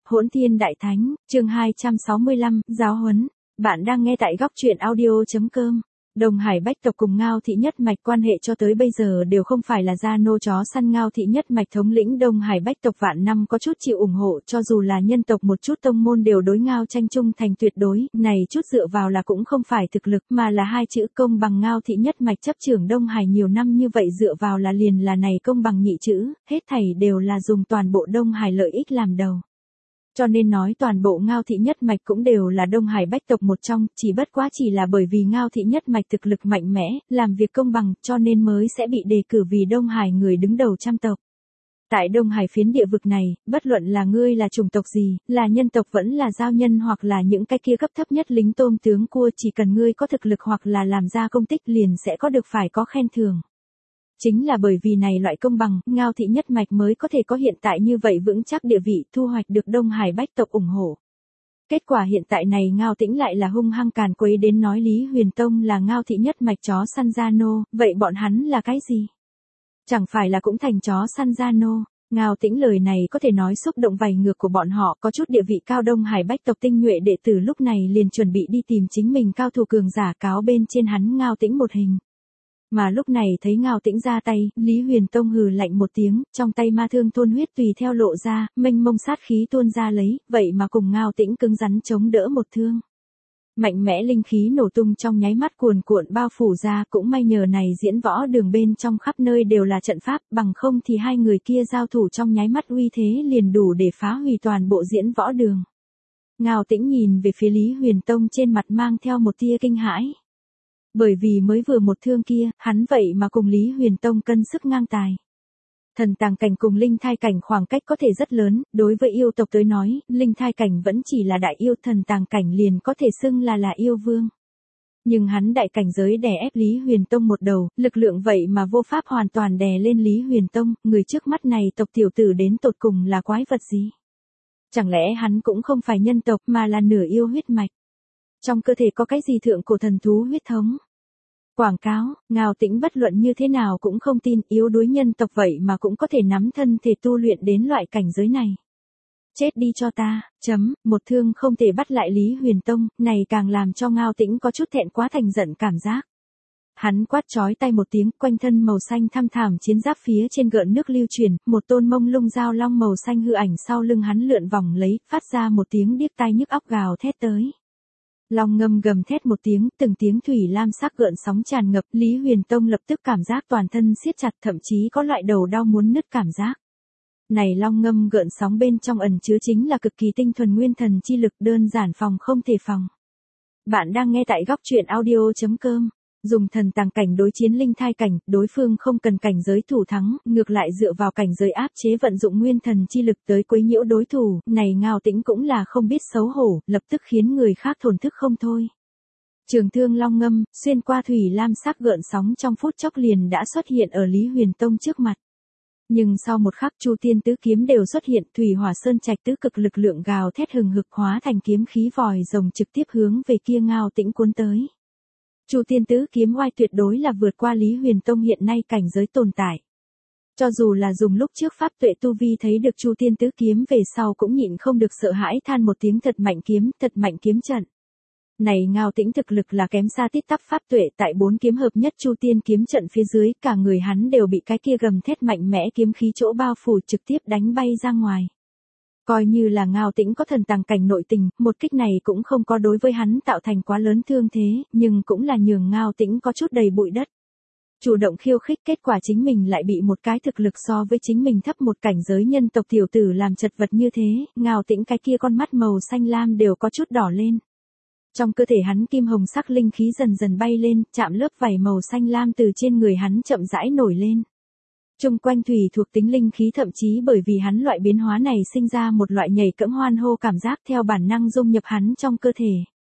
Hỗn Thiên Đại Thánh, chương 265, Giáo huấn. Bạn đang nghe tại góc truyện audio.com. Đông Hải Bách tộc cùng Ngao Thị Nhất Mạch quan hệ cho tới bây giờ đều không phải là gia nô chó săn. Ngao Thị Nhất Mạch thống lĩnh Đông Hải Bách tộc vạn năm có chút chịu ủng hộ, cho dù là nhân tộc một chút tông môn đều đối Ngao tranh trung thành tuyệt đối, này chút dựa vào là cũng không phải thực lực mà là hai chữ công bằng. Ngao Thị Nhất Mạch chấp trưởng Đông Hải nhiều năm như vậy dựa vào là liền là này công bằng nhị chữ, hết thảy đều là dùng toàn bộ Đông Hải lợi ích làm đầu. Cho nên nói toàn bộ Ngao Thị Nhất Mạch cũng đều là Đông Hải Bách tộc một trong, chỉ bất quá chỉ là bởi vì Ngao Thị Nhất Mạch thực lực mạnh mẽ, làm việc công bằng, cho nên mới sẽ bị đề cử vì Đông Hải người đứng đầu trăm tộc. Tại Đông Hải phiến địa vực này, bất luận là ngươi là chủng tộc gì, là nhân tộc vẫn là giao nhân hoặc là những cái kia cấp thấp nhất lính tôm tướng cua, chỉ cần ngươi có thực lực hoặc là làm ra công tích liền sẽ có được phải có khen thưởng. Chính là bởi vì này loại công bằng, Ngao Thị Nhất Mạch mới có thể có hiện tại như vậy vững chắc địa vị, thu hoạch được Đông Hải Bách tộc ủng hộ. Kết quả hiện tại này Ngao Tĩnh lại là hung hăng càn quấy đến nói Lý Huyền Tông là Ngao Thị Nhất Mạch chó săn gia nô, vậy bọn hắn là cái gì? Chẳng phải là cũng thành chó săn gia nô? Ngao Tĩnh lời này có thể nói xúc động vảy ngược của bọn họ, có chút địa vị cao Đông Hải Bách tộc tinh nhuệ đệ tử lúc này liền chuẩn bị đi tìm chính mình cao thủ cường giả cáo bên trên hắn Ngao Tĩnh một hình. Mà lúc này thấy Ngao Tĩnh ra tay, Lý Huyền Tông hừ lạnh một tiếng, trong tay ma thương thôn huyết tùy theo lộ ra, mênh mông sát khí tuôn ra lấy, vậy mà cùng Ngao Tĩnh cứng rắn chống đỡ một thương. Mạnh mẽ linh khí nổ tung trong nháy mắt cuồn cuộn bao phủ ra, cũng may nhờ này diễn võ đường bên trong khắp nơi đều là trận pháp, bằng không thì hai người kia giao thủ trong nháy mắt uy thế liền đủ để phá hủy toàn bộ diễn võ đường. Ngao Tĩnh nhìn về phía Lý Huyền Tông trên mặt mang theo một tia kinh hãi. Bởi vì mới vừa một thương kia, hắn vậy mà cùng Lý Huyền Tông cân sức ngang tài. Thần tàng cảnh cùng linh thai cảnh khoảng cách có thể rất lớn, đối với yêu tộc tới nói, linh thai cảnh vẫn chỉ là đại yêu, thần tàng cảnh liền có thể xưng là yêu vương. Nhưng hắn đại cảnh giới đè ép Lý Huyền Tông một đầu, lực lượng vậy mà vô pháp hoàn toàn đè lên Lý Huyền Tông, người trước mắt này tộc tiểu tử đến tột cùng là quái vật gì? Chẳng lẽ hắn cũng không phải nhân tộc mà là nửa yêu huyết mạch? Trong cơ thể có cái gì thượng cổ thần thú huyết thống? Quảng cáo, Ngao Tĩnh bất luận như thế nào cũng không tin yếu đuối nhân tộc vậy mà cũng có thể nắm thân thể tu luyện đến loại cảnh giới này. Chết đi cho ta, một thương không thể bắt lại Lý Huyền Tông, này càng làm cho Ngao Tĩnh có chút thẹn quá thành giận cảm giác. Hắn quát chói tay một tiếng, quanh thân màu xanh thăm thẳm chiến giáp phía trên gợn nước lưu truyền, một tôn mông lung dao long màu xanh hư ảnh sau lưng hắn lượn vòng lấy, phát ra một tiếng điếc tai nhức óc gào thét tới. Long ngâm gầm thét một tiếng, từng tiếng thủy lam sắc gợn sóng tràn ngập, Lý Huyền Tông lập tức cảm giác toàn thân siết chặt, thậm chí có loại đầu đau muốn nứt cảm giác. Này long ngâm gợn sóng bên trong ẩn chứa chính là cực kỳ tinh thuần nguyên thần chi lực, đơn giản phòng không thể phòng. Bạn đang nghe tại góc truyện audio.com. Dùng thần tàng cảnh đối chiến linh thai cảnh, đối phương không cần cảnh giới thủ thắng, ngược lại dựa vào cảnh giới áp chế vận dụng nguyên thần chi lực tới quấy nhiễu đối thủ, này Ngao Tĩnh cũng là không biết xấu hổ, lập tức khiến người khác thổn thức không thôi. Trường thương long ngâm, xuyên qua thủy lam sắc gợn sóng trong phút chốc liền đã xuất hiện ở Lý Huyền Tông trước mặt. Nhưng sau một khắc Chu Tiên tứ kiếm đều xuất hiện, thủy hỏa sơn trạch tứ cực lực lượng gào thét hừng hực hóa thành kiếm khí vòi rồng trực tiếp hướng về kia Ngao Tĩnh cuốn tới. Chu Tiên tứ kiếm oai tuyệt đối là vượt qua Lý Huyền Tông hiện nay cảnh giới tồn tại. Cho dù là dùng lúc trước pháp tuệ tu vi thấy được Chu Tiên tứ kiếm về sau cũng nhịn không được sợ hãi than một tiếng thật mạnh kiếm trận. Này Ngao Tĩnh thực lực là kém xa tít tắp pháp tuệ, tại 4 kiếm hợp nhất Chu Tiên kiếm trận phía dưới, cả người hắn đều bị cái kia gầm thét mạnh mẽ kiếm khí chỗ bao phủ trực tiếp đánh bay ra ngoài. Coi như là Ngao Tĩnh có thần tàng cảnh nội tình, một kích này cũng không có đối với hắn tạo thành quá lớn thương thế, nhưng cũng là nhường Ngao Tĩnh có chút đầy bụi đất. Chủ động khiêu khích, kết quả chính mình lại bị một cái thực lực so với chính mình thấp một cảnh giới nhân tộc tiểu tử làm chật vật như thế, Ngao Tĩnh cái kia con mắt màu xanh lam đều có chút đỏ lên. Trong cơ thể hắn kim hồng sắc linh khí dần dần bay lên, chạm lớp vảy màu xanh lam từ trên người hắn chậm rãi nổi lên. Trung quanh thủy thuộc tính linh khí thậm chí bởi vì hắn loại biến hóa này sinh ra một loại nhảy cẫng hoan hô cảm giác theo bản năng dung nhập hắn trong cơ thể.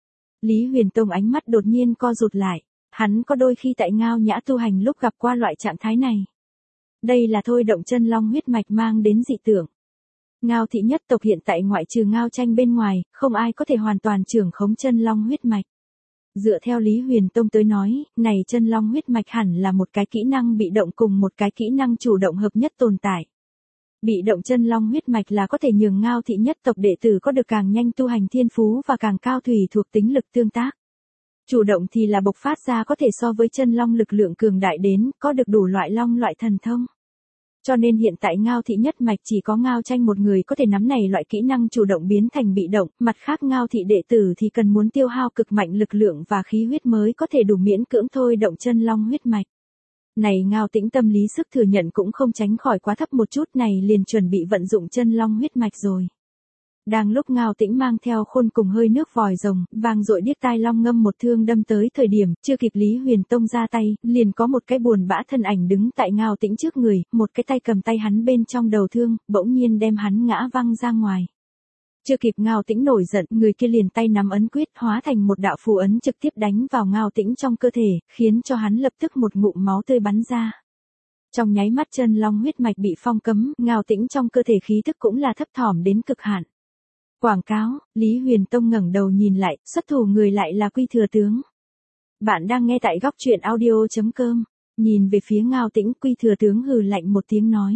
Lý Huyền Tông ánh mắt đột nhiên co rụt lại, hắn có đôi khi tại Ngao Nhã tu hành lúc gặp qua loại trạng thái này. Đây là thôi động chân long huyết mạch mang đến dị tượng. Ngao Thị Nhất tộc hiện tại ngoại trừ Ngao Tranh bên ngoài, không ai có thể hoàn toàn trưởng khống chân long huyết mạch. Dựa theo Lý Huyền Tông tới nói, này chân long huyết mạch hẳn là một cái kỹ năng bị động cùng một cái kỹ năng chủ động hợp nhất tồn tại. Bị động chân long huyết mạch là có thể nhường Ngao thị nhất tộc đệ tử có được càng nhanh tu hành thiên phú và càng cao thủy thuộc tính lực tương tác. Chủ động thì là bộc phát ra có thể so với chân long lực lượng cường đại đến, có được đủ loại long loại thần thông. Cho nên hiện tại Ngao thị nhất mạch chỉ có Ngao Tranh một người có thể nắm này loại kỹ năng chủ động biến thành bị động, mặt khác Ngao thị đệ tử thì cần muốn tiêu hao cực mạnh lực lượng và khí huyết mới có thể đủ miễn cưỡng thôi động chân long huyết mạch. Này Ngao Tĩnh tâm lý sức thừa nhận cũng không tránh khỏi quá thấp một chút, này liền chuẩn bị vận dụng chân long huyết mạch rồi. Đang lúc Ngao Tĩnh mang theo khôn cùng hơi nước vòi rồng, vang dội điếc tai long ngâm một thương đâm tới thời điểm, chưa kịp Lý Huyền Tông ra tay, liền có một cái buồn bã thân ảnh đứng tại Ngao Tĩnh trước người, một cái tay cầm tay hắn bên trong đầu thương, bỗng nhiên đem hắn ngã văng ra ngoài. Chưa kịp Ngao Tĩnh nổi giận, người kia liền tay nắm ấn quyết hóa thành một đạo phù ấn trực tiếp đánh vào Ngao Tĩnh trong cơ thể, khiến cho hắn lập tức một ngụm máu tươi bắn ra. Trong nháy mắt chân long huyết mạch bị phong cấm, Ngao Tĩnh trong cơ thể khí tức cũng là thấp thỏm đến cực hạn. Quảng cáo, Lý Huyền Tông ngẩng đầu nhìn lại, xuất thủ người lại là Quy Thừa Tướng. Bạn đang nghe tại góc truyện audio.com, nhìn về phía Ngao Tĩnh, Quy Thừa Tướng hừ lạnh một tiếng nói.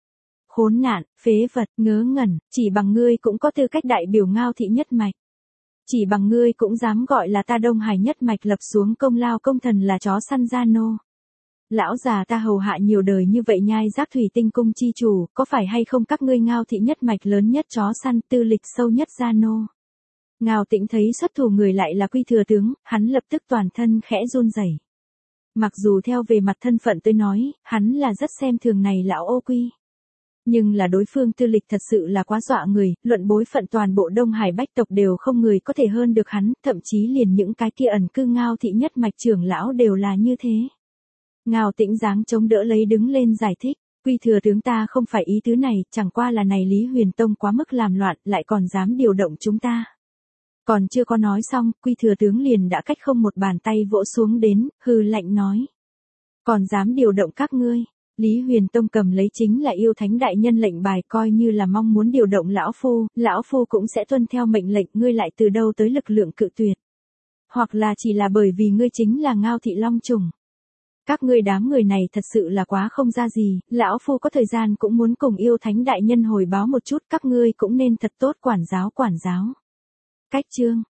Khốn nạn, phế vật, ngớ ngẩn, chỉ bằng ngươi cũng có tư cách đại biểu Ngao thị nhất mạch. Chỉ bằng ngươi cũng dám gọi là ta Đông Hải nhất mạch lập xuống công lao công thần là chó săn gia nô. Lão già ta hầu hạ nhiều đời như vậy nhai giác thủy tinh cung chi chủ, có phải hay không các ngươi Ngao thị nhất mạch lớn nhất chó săn tư lịch sâu nhất gia nô. Ngao Tĩnh thấy xuất thủ người lại là Quy Thừa Tướng, hắn lập tức toàn thân khẽ run rẩy. Mặc dù theo về mặt thân phận tôi nói, hắn là rất xem thường này lão ô Quy. Nhưng là đối phương tư lịch thật sự là quá dọa người, luận bối phận toàn bộ Đông Hải bách tộc đều không người có thể hơn được hắn, thậm chí liền những cái kia ẩn cư Ngao thị nhất mạch trưởng lão đều là như thế. Ngao Tĩnh dáng chống đỡ lấy đứng lên giải thích, Quy Thừa Tướng ta không phải ý tứ này, chẳng qua là này Lý Huyền Tông quá mức làm loạn, lại còn dám điều động chúng ta. Còn chưa có nói xong, Quy Thừa Tướng liền đã cách không một bàn tay vỗ xuống đến, hừ lạnh nói. Còn dám điều động các ngươi. Lý Huyền Tông cầm lấy chính là yêu thánh đại nhân lệnh bài, coi như là mong muốn điều động lão phu cũng sẽ tuân theo mệnh lệnh, ngươi lại từ đâu tới lực lượng cự tuyệt. Hoặc là chỉ là bởi vì ngươi chính là Ngao thị long trùng. Các ngươi đám người này thật sự là quá không ra gì, lão phu có thời gian cũng muốn cùng yêu thánh đại nhân hồi báo một chút, các ngươi cũng nên thật tốt quản giáo. Cách chương